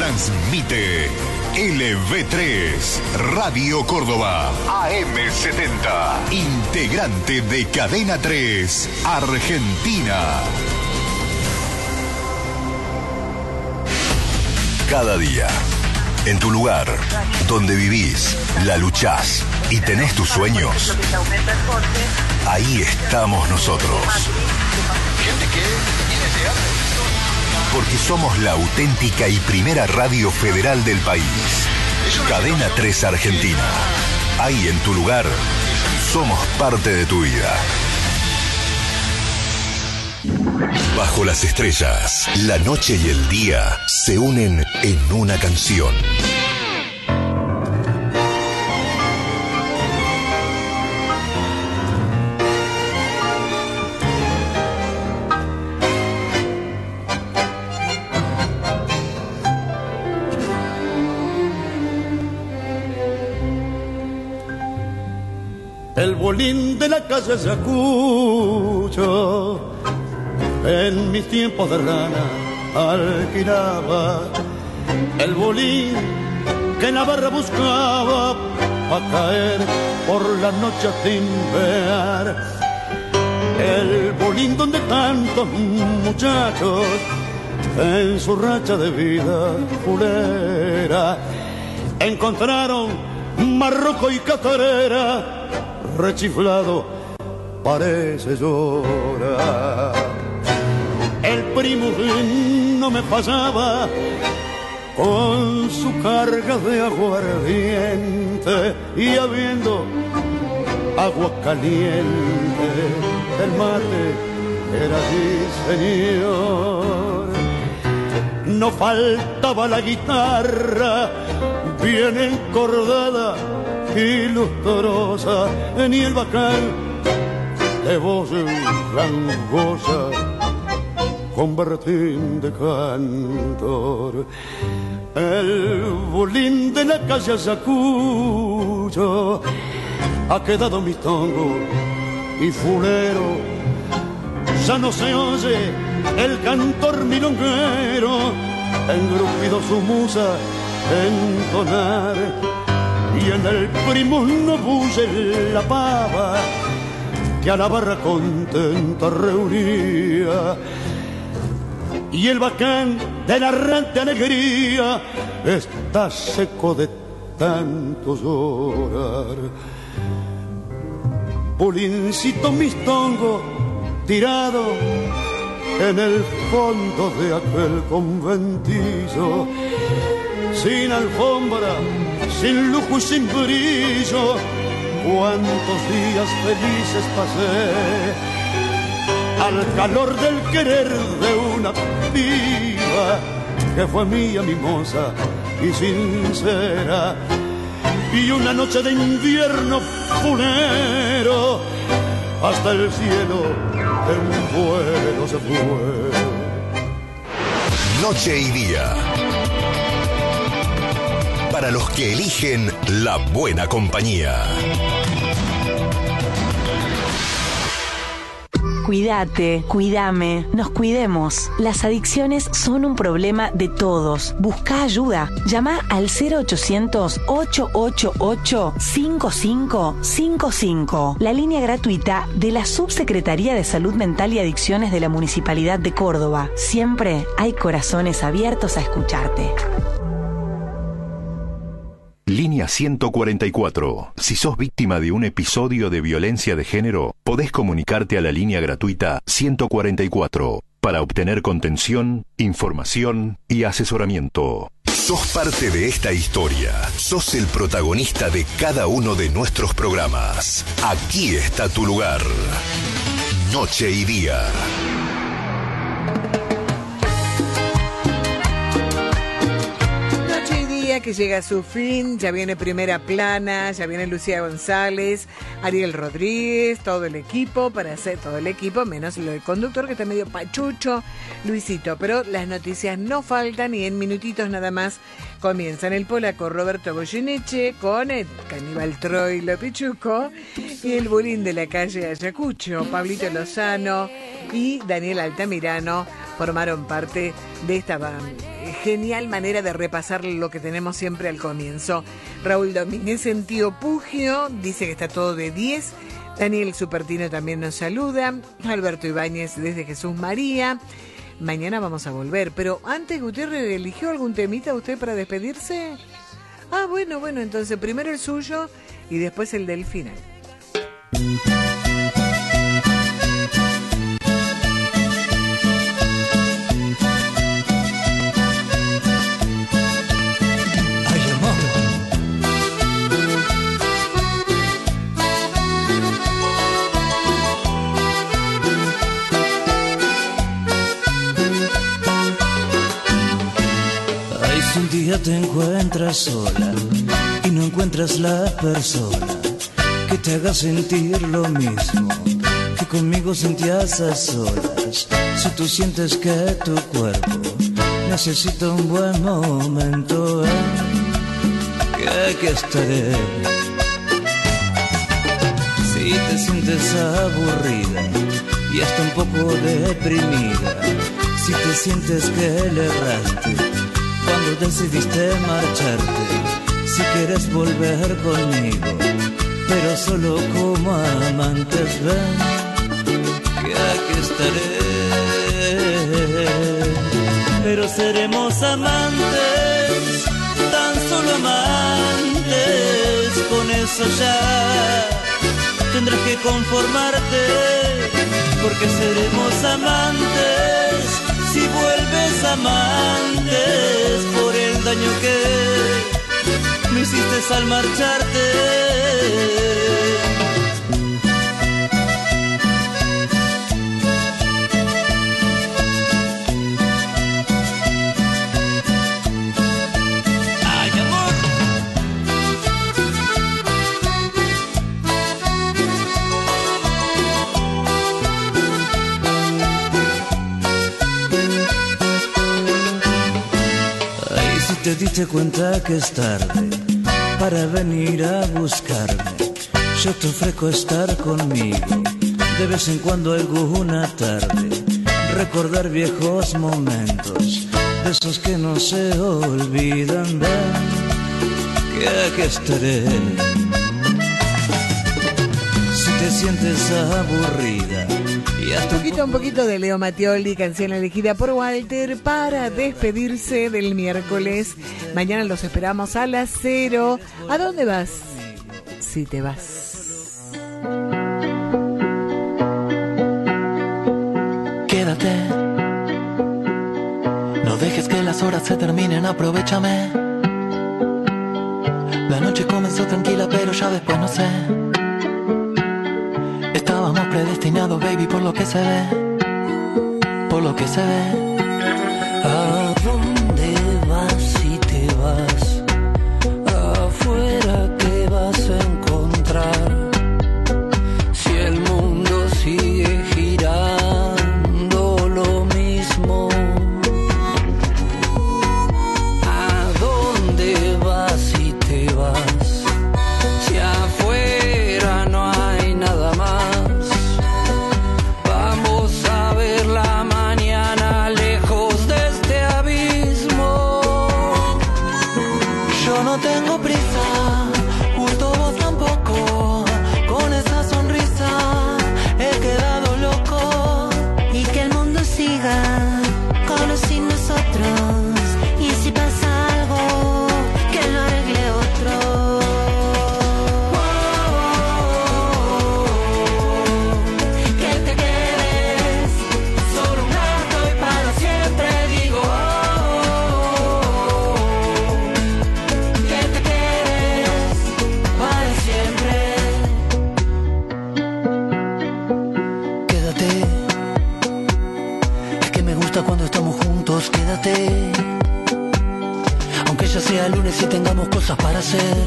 Transmite LV3, Radio Córdoba, AM70, integrante de Cadena 3, Argentina. Cada día, en tu lugar, donde vivís, la luchás y tenés tus sueños, ahí estamos nosotros. Porque somos la auténtica y primera radio federal del país. Cadena 3 Argentina. Ahí en tu lugar, somos parte de tu vida. Bajo las estrellas, la noche y el día se unen en una canción. El bolín de la calle Ayacucho, en mis tiempos de rana alquilaba. El bolín que Navarra buscaba pa' caer por la noche a timbear. El bolín donde tantos muchachos en su racha de vida fulera encontraron marroco y catarera. Rechiflado parece llorar. El primo no me pasaba con su carga de aguardiente, y habiendo agua caliente, el mate era mi señor. No faltaba la guitarra bien encordada y lustrosa, ni el bacán de voz gangosa con berretín de cantor. El bolín de la calle Ayacucho ha quedado mistongo y fulero. Ya no se oye el cantor milonguero, engrupido su musa entonar. Y en el primo no bulle la pava que a la barra contenta reunía. Y el bacán de la errante alegría está seco de tanto llorar. Polincito mistongo tirado en el fondo de aquel conventillo, sin alfombra, sin lujo y sin brillo, cuántos días felices pasé al calor del querer de una piba que fue mía, mimosa y sincera. Y una noche de invierno funero, hasta el cielo en vuelo se fue. Noche y día. Para los que eligen la buena compañía. Cuídate, cuídame, nos cuidemos. Las adicciones son un problema de todos. Busca ayuda. Llama al 0800-888-5555. La línea gratuita de la Subsecretaría de Salud Mental y Adicciones de la Municipalidad de Córdoba. Siempre hay corazones abiertos a escucharte. Línea 144. Si sos víctima de un episodio de violencia de género, podés comunicarte a la línea gratuita 144 para obtener contención, información y asesoramiento. Sos parte de esta historia. Sos el protagonista de cada uno de nuestros programas. Aquí está tu lugar. Noche y día. Que llega a su fin, ya viene Primera Plana, ya viene Lucía González, Ariel Rodríguez, todo el equipo, para hacer todo el equipo, menos el conductor que está medio pachucho, Luisito, pero las noticias no faltan y en minutitos nada más comienzan el polaco Roberto Goyeneche con el caníbal Troilo Pichuco y el bulín de la calle Ayacucho, Pablito Lozano y Daniel Altamirano formaron parte de esta genial manera de repasar lo que tenemos siempre al comienzo. Raúl Domínguez en Tío Pugio dice que está todo de 10. Daniel Supertino también nos saluda. Alberto Ibáñez desde Jesús María. Mañana vamos a volver, pero antes, Gutiérrez, ¿eligió algún temita usted para despedirse? Ah, bueno, entonces primero el suyo y después el del final. Un día te encuentras sola y no encuentras la persona que te haga sentir lo mismo que conmigo sentías a solas. Si tú sientes que tu cuerpo necesita un buen momento, que aquí estaré. Si te sientes aburrida y hasta un poco deprimida, si te sientes que le erraste cuando decidiste marcharte, si quieres volver conmigo, pero solo como amantes, ven, que aquí estaré. Pero seremos amantes, tan solo amantes, con eso ya tendrás que conformarte, porque seremos amantes. Si vuelves amantes por el daño que me hiciste al marcharte. Te diste cuenta que es tarde para venir a buscarme. Yo te ofrezco estar conmigo de vez en cuando alguna tarde, recordar viejos momentos, de esos que no se olvidan. Ven, que aquí estaré. Si te sientes aburrida y hasta un poquito de Leo Mattioli, canción elegida por Walter para despedirse del miércoles. Mañana los esperamos a las 0. ¿A dónde vas? Si te vas. Quédate. No dejes que las horas se terminen, aprovéchame. La noche comenzó tranquila, pero ya después no sé. Estábamos predestinados, baby, por lo que se ve. Por lo que se ve. ¿A dónde vas si te vas? Afuera, ¿qué vas a encontrar? Si el mundo sigue girando lo mismo. ¿A dónde vas si te vas? Si afuera no hay nada más. No tengo prisa, justo vos tampoco. Con esa sonrisa he quedado loco. Y que el mundo siga con o sin nosotros. Y si pasa algo, que lo arregle otro. Que te quedes solo un rato y para siempre, digo. Cuando estamos juntos, quédate. Aunque ya sea lunes y tengamos cosas para hacer,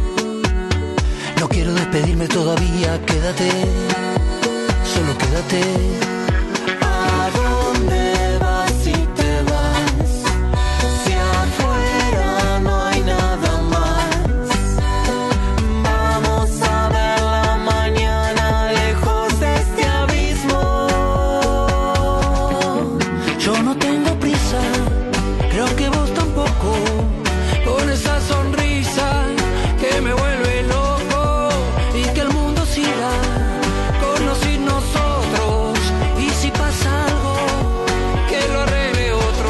no quiero despedirme todavía, quédate. Solo quédate. ¿A dónde vas si te vas? Si afuera no hay nada más. Vamos a ver la mañana lejos de este abismo. Yo no tengo prisa, creo que vos tampoco, con esa sonrisa que me vuelve loco y que el mundo siga con nos y nosotros, y si pasa algo que lo arregle otro.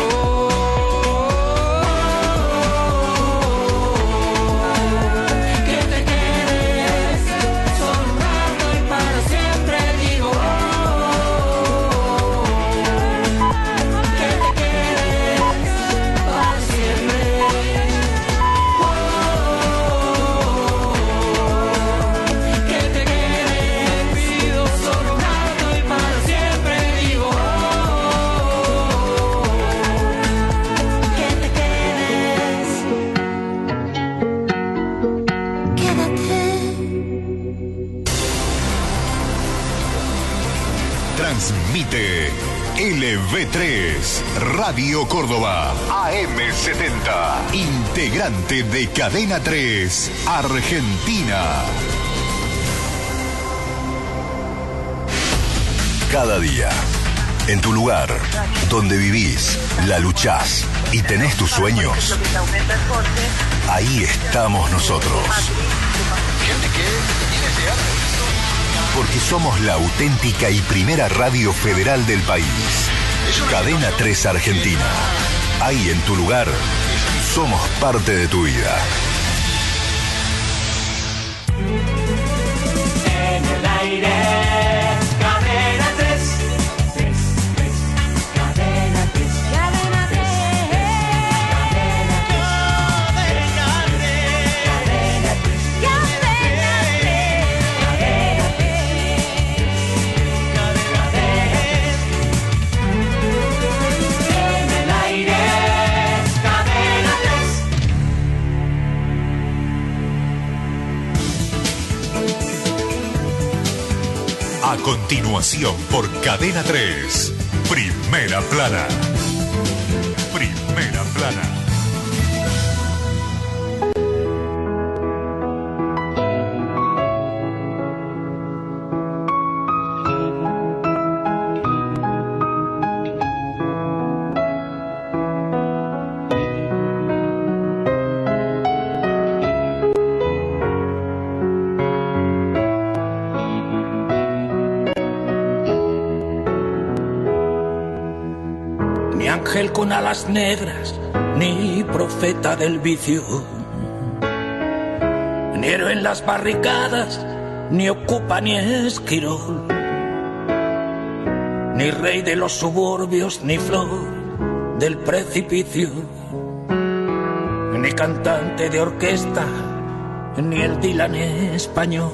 Que te quedes solo un rato y para siempre, digo. Que te quedes para siempre. Que te quedes, pido solo un rato y para siempre, digo. Que te quedes. Quédate. Transmite LV3 Radio Córdoba AM70, integrante de Cadena 3 Argentina. Cada día, en tu lugar, donde vivís, la luchás y tenés tus sueños, ahí estamos nosotros. Porque somos la auténtica y primera radio federal del país. Cadena 3 Argentina. Ahí en tu lugar, somos parte de tu vida. En el aire, Cadena 3. Cadena 3. Cadena 3. En el aire, Cadena 3. A continuación por Cadena 3, Primera Plana. Primera Plana. Ni ángel con alas negras, ni profeta del vicio, ni héroe en las barricadas, ni ocupa ni esquirol, ni rey de los suburbios, ni flor del precipicio, ni cantante de orquesta, ni el Dylan español,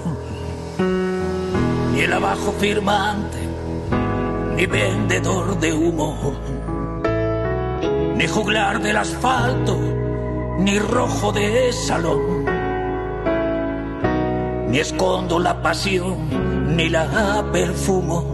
ni el abajo firmante, ni vendedor de humo, ni juglar del asfalto, ni rojo de salón, ni escondo la pasión, ni la perfumo,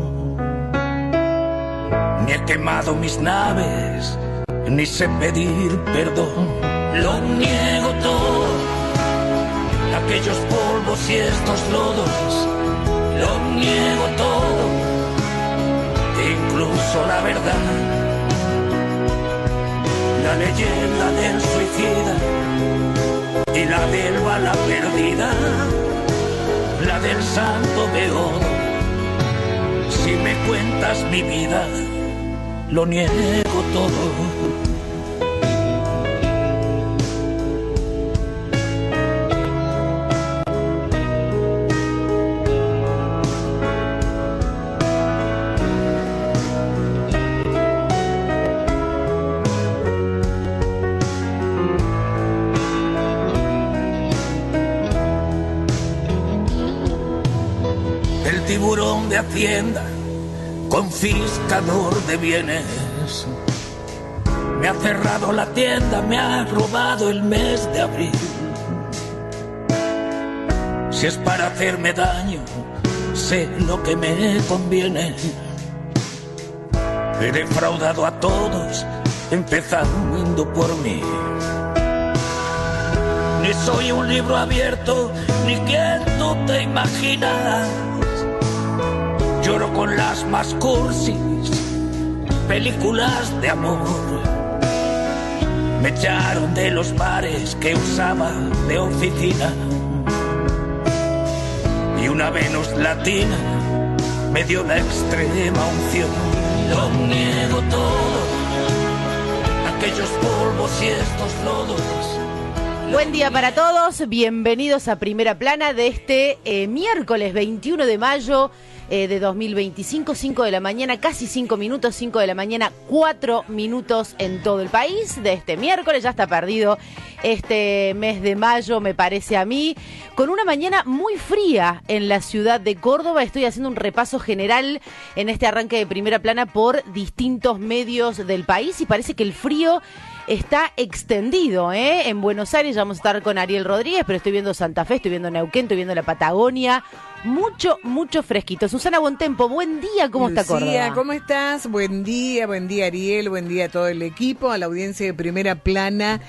ni he quemado mis naves, ni sé pedir perdón. Lo niego todo, aquellos polvos y estos lodos, lo niego todo, incluso la verdad. La leyenda del suicida y la del bala perdida, la del santo beodo. Si me cuentas mi vida, lo niego todo. Tiburón de Hacienda, confiscador de bienes, me ha cerrado la tienda, me ha robado el mes de abril. Si es para hacerme daño, sé lo que me conviene. He defraudado a todos, empezando por mí. Ni soy un libro abierto, ni quien tú te imaginas. Lloro con las más cursis películas de amor. Me echaron de los bares que usaba de oficina. Y una Venus latina me dio la extrema unción. Lo niego todo, aquellos polvos y estos lodos. Buen día para todos, bienvenidos a Primera Plana de este miércoles 21 de mayo de 2025, 5 de la mañana, casi 5 minutos, 5 de la mañana, 4 minutos en todo el país. De este miércoles ya está perdido este mes de mayo, me parece a mí, con una mañana muy fría en la ciudad de Córdoba. Estoy haciendo un repaso general en este arranque de Primera Plana por distintos medios del país y parece que el frío está extendido, en Buenos Aires. Ya vamos a estar con Ariel Rodríguez, pero estoy viendo Santa Fe, estoy viendo Neuquén, estoy viendo la Patagonia. Mucho fresquito. Susana Bontempo, buen día, ¿cómo está Córdoba? Lucía, ¿cómo estás? Buen día Ariel, buen día a todo el equipo, a la audiencia de Primera Plana.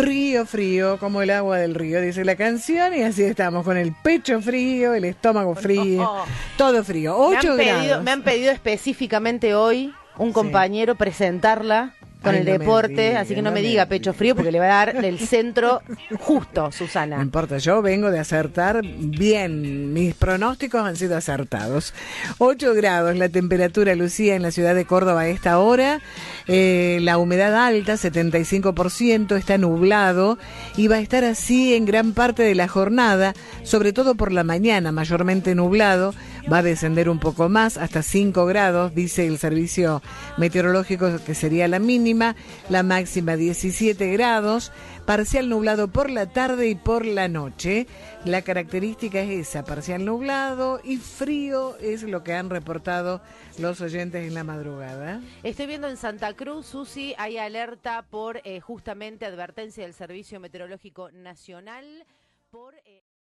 Frío, como el agua del río, dice la canción, y así estamos, con el pecho frío, el estómago frío, todo frío, 8 grados. Me han pedido específicamente hoy un compañero presentarla con el deporte, así que no me diga pecho frío porque le va a dar el centro justo, Susana. No importa, yo vengo de acertar bien, mis pronósticos han sido acertados. 8 grados la temperatura, Lucía, en la ciudad de Córdoba a esta hora, la humedad alta, 75%, está nublado y va a estar así en gran parte de la jornada, sobre todo por la mañana, mayormente nublado. Va a descender un poco más, hasta 5 grados, dice el servicio meteorológico que sería la mínima, la máxima 17 grados, parcial nublado por la tarde y por la noche. La característica es esa, parcial nublado y frío, es lo que han reportado los oyentes en la madrugada. Estoy viendo en Santa Cruz, Susi, hay alerta por justamente advertencia del Servicio Meteorológico Nacional por...